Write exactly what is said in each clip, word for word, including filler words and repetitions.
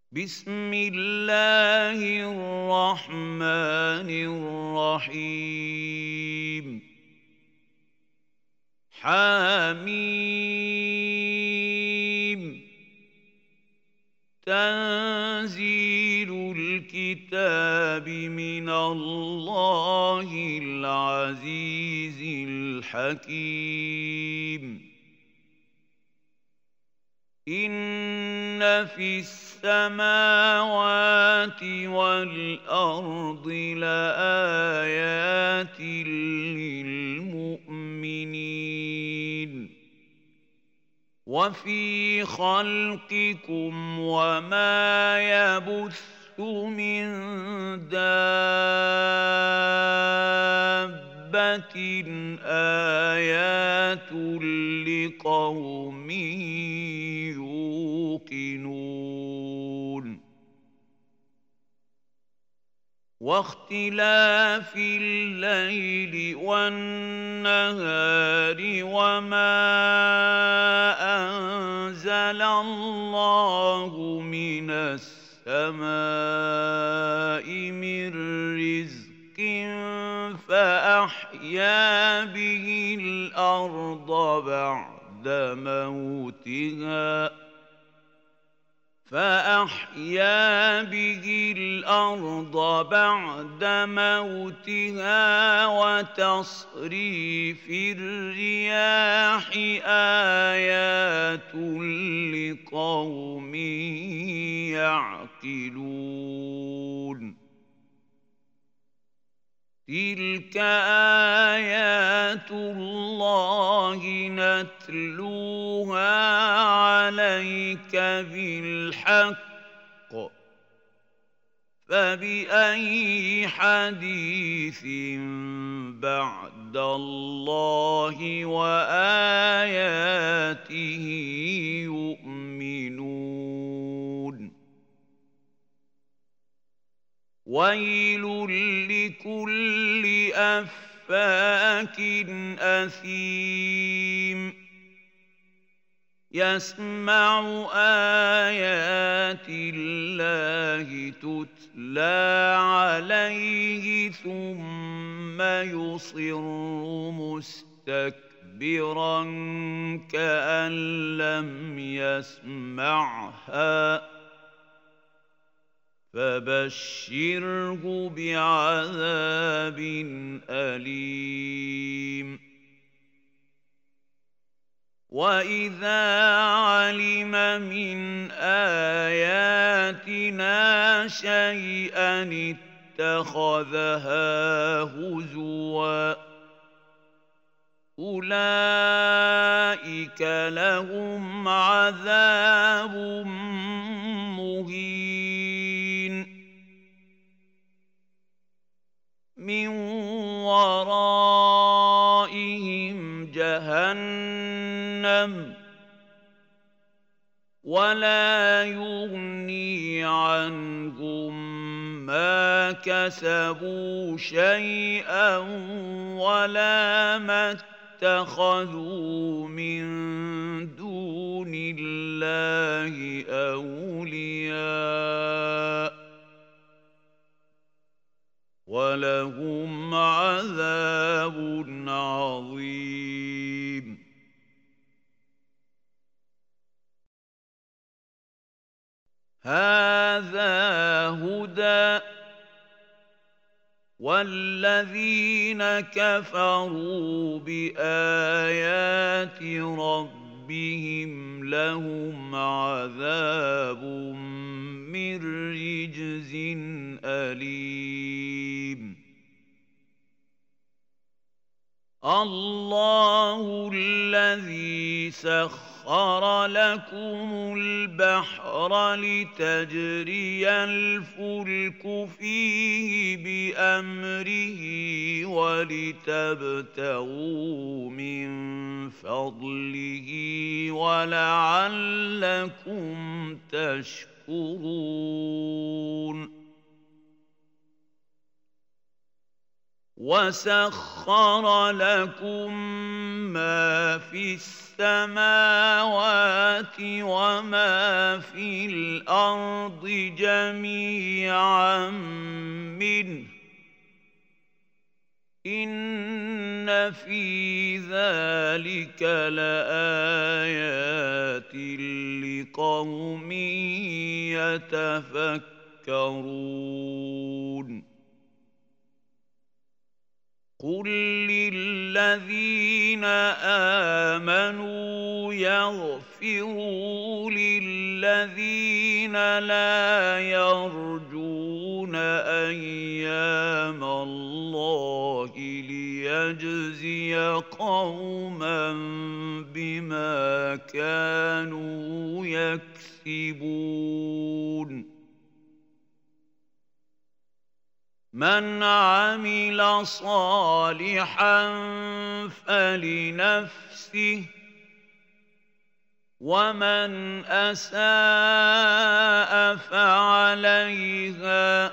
بسم الله الرحمن الرحيم حميم تنزيل الكتاب من الله العزيز الحكيم إن في السماوات والأرض لآيات للمؤمنين وفي خلقكم وما يبث من دابة آيات لقوم يوقنون واختلاف الليل والنهار وما أنزل الله من السماء من رزق فأحيا به الأرض بعد موتها فأحيا به الأرض بعد موتها وتصريف الرياح آيات لقوم يعقلون تلك آيات الله نتلوها عليك بالحق فبأي حديث بعد الله وآياته يؤمنون ويل لكل أفاك أثيم يسمع آيات الله تتلى عليه ثم يصر مستكبرا كأن لم يسمعها فبشره بعذاب أليم وإذا علم من آياتنا شيئا اتخذها هزوا أولئك لهم عذاب مهين من ورائهم جهنم ولا يغني عنهم ما كسبوا شيئا ولا ما اتخذوا من دون الله أولياء ولهم عذاب عظيم هذا هدى والذين كفروا بآيات ربهم لهم عذاب من رجز أليم الله الذي سخر لكم البحر لتجري الفلك فيه بأمره ولتبتغوا من فضله ولعلكم تشكرون. تشكرون. وسخر لكم ما في السماوات وما في الأرض جميعا منه إن في ذلك لآيات لقوم يتفكرون قل للذين آمنوا يغفروا للذين لا يرجون أيام الله ليجزي قوما بما كانوا يكسبون من عمل صالحا فلنفسه ومن أساء فعليها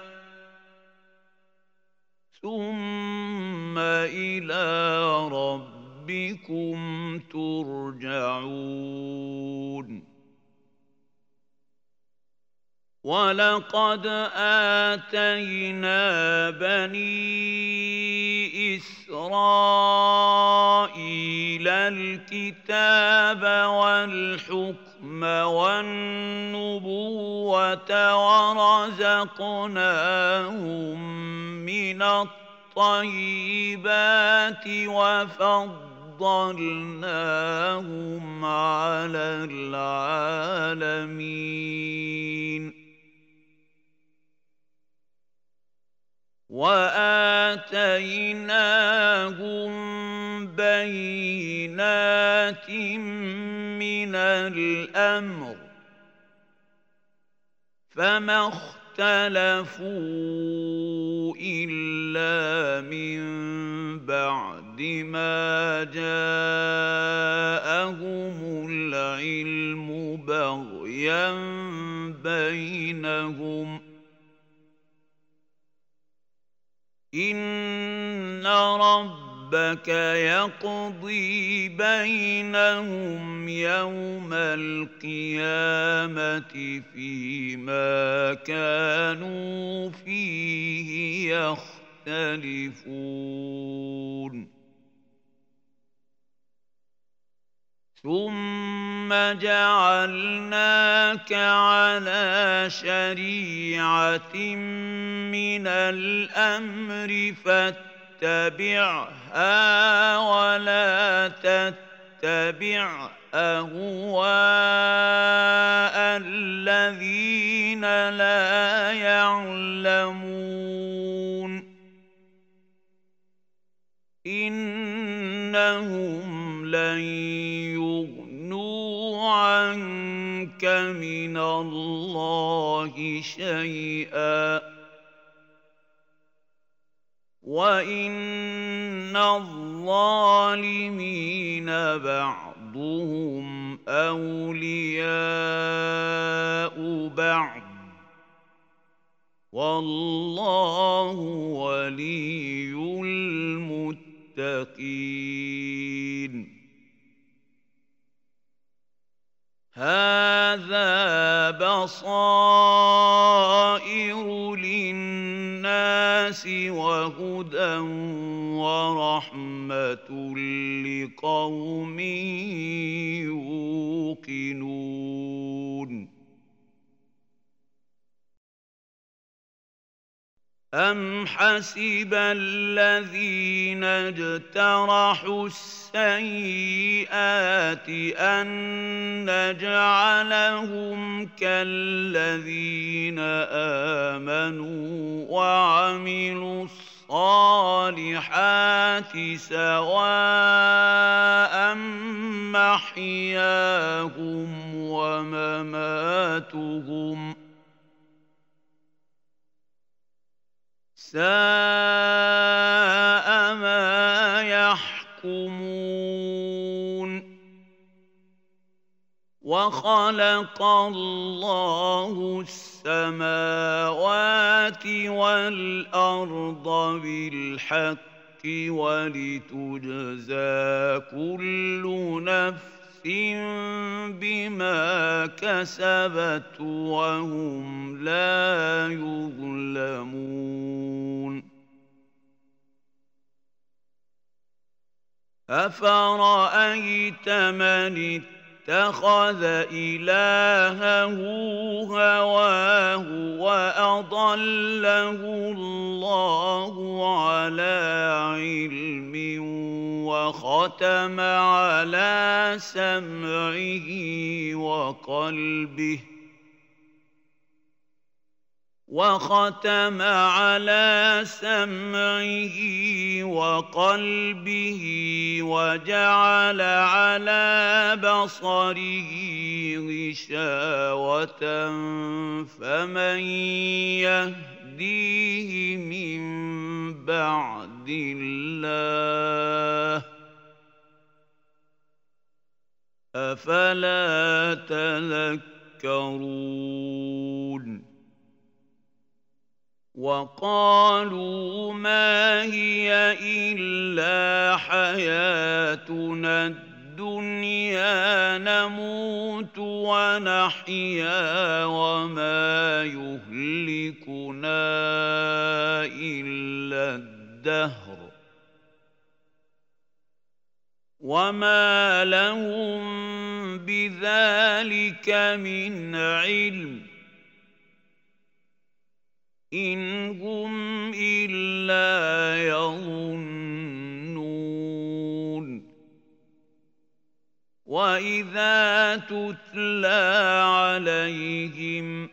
ثم إلى ربكم ترجعون ولقد آتينا بني إسرائيل الكتاب والحكم والنبوة ورزقناهم من الطيبات وفضلناهم على العالمين وآتيناهم بينات من الأمر فما اختلفوا إلا من بعد ما جاءهم العلم بغيا بينهم إن ربك يقضي بينهم يوم القيامة فيما كانوا فيه يختلفون ثم جعلناك على شريعة من الأمر فاتبعها ولا تتبع أهواء الذين لا يعلمون إنهم لن يغنوا عنك من الله شيئا وإن الظالمين بعضهم أولياء بعض والله ولي المتقين هذا بصائر للناس وهدى ورحمة لقوم يوقنون أم حسب الذين اجترحوا السيئات أن نجعلهم كالذين آمنوا وعملوا الصالحات سواء محياهم ومماتهم ساء ما يحكمون وخلق الله السماوات والأرض بالحق ولتجزى كل نفس بما كسبت وهم لا يظلمون أفرأيت من اتخذ إلهه هواه وأضله الله على علم وختم على سمعه وقلبه وختم على سمعه وقلبه وجعل على بصره غشاوة فمن يهديه من بعد الله أفلا تذكرون وقالوا ما هي إلا حياتنا الدنيا نموت ونحيا وما يهلكنا إلا الدهر وما لهم بذلك من علم إن هم إلا يظنون وإذا تتلى عليهم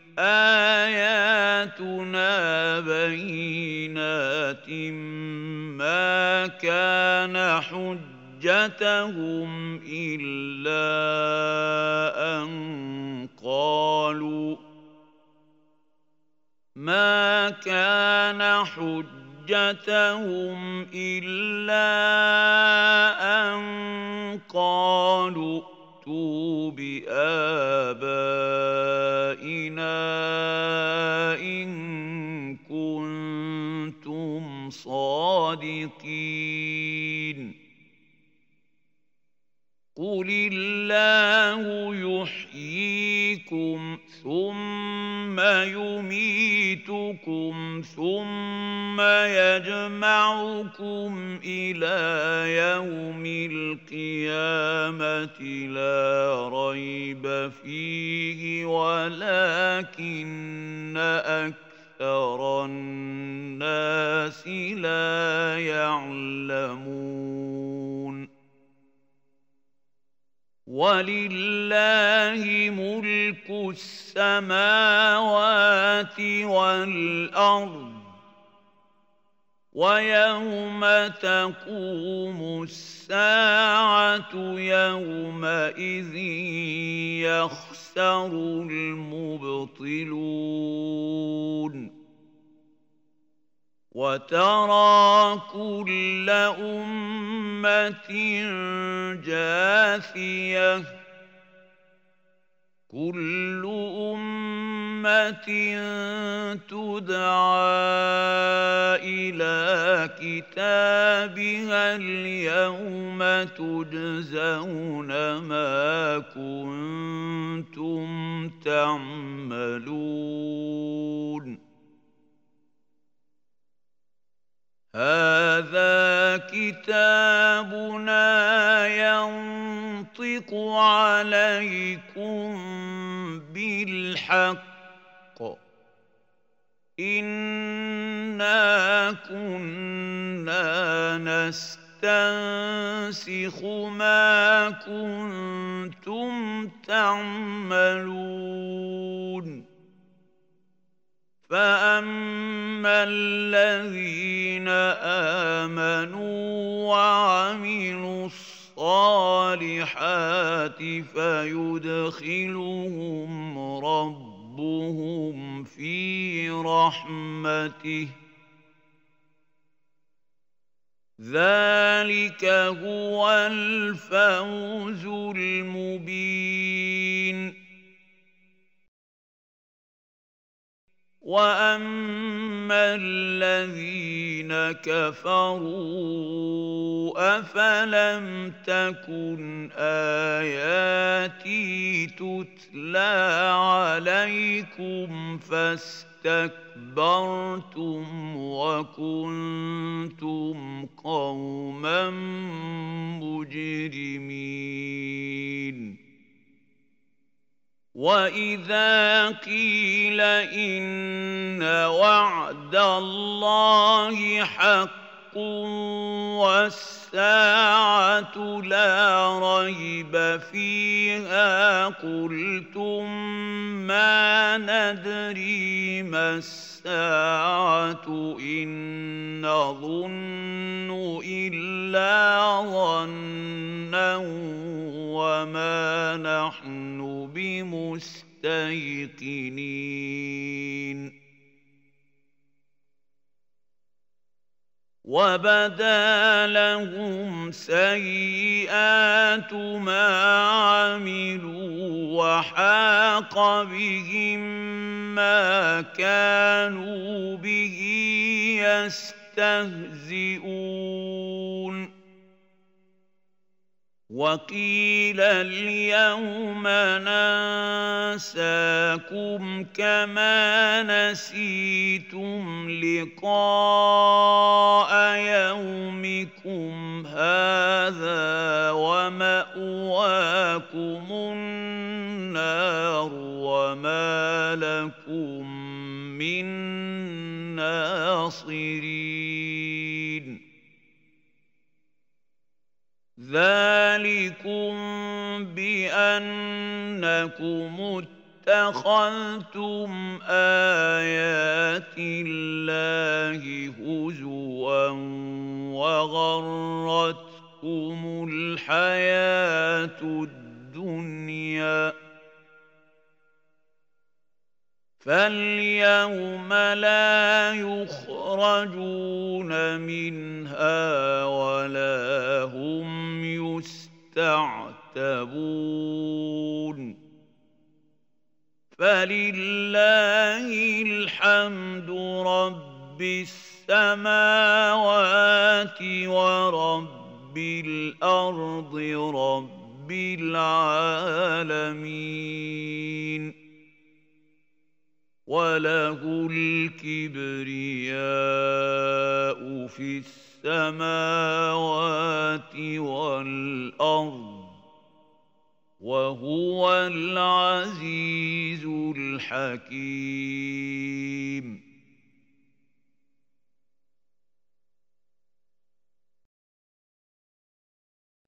آياتنا بينات ما كان حجتهم إلا أن قالوا ما كان حجتهم إلا أن قالوا ائتوا بآبائنا إن كنتم صادقين قل الله يحييكم ثم يميتكم ثم يجمعكم إلى يوم القيامة لا ريب فيه ولكن أكثر الناس لا يعلمون ولله ملك السماوات والأرض ويوم تقوم الساعة يومئذ يخسر المبطلون وترى كل أمة جاثية كل أمة تدعى إلى كتابها اليوم تجزون ما كنتم تعملون هذا كتابنا ينطق عليكم بالحق إنا كنا نستنسخ ما كنتم تعملون فأما الذين آمنوا وعملوا الصالحات فيدخلهم ربهم في رحمته ذلك هو الفوز المبين وأما الذين كفروا أفلم تكن آياتي تتلى عليكم فاستكبرتم وكنتم قوما مجرمين وَإِذَا قِيلَ إِنَّ وَعْدَ اللَّهِ حَقٌّ وَالسَّاعَةُ لَا رَيْبَ فِيهَا قُلْتُم مَّا نَدْرِي مَا السَّاعَةُ إِن نَّظُنُّ إِلَّا ظَنًّا وَمَا نَحْنُ بمستيقنين وبدا لهم سيئات ما عملوا وحاق بهم ما كانوا به يستهزئون وقيل اليوم ننساكم كما نسيتم لقاء يومكم هذا ومأواكم النار وما لكم من ناصرين ذلكم بأنكم اتخذتم آيات الله هزوا وغرتكم الحياة الدنيا فاليوم لا يخرجون منها ولا هم يستعتبون فلله الحمد رب السماوات ورب الأرض رب العالمين وله الكبرياء في السماوات والأرض وهو العزيز الحكيم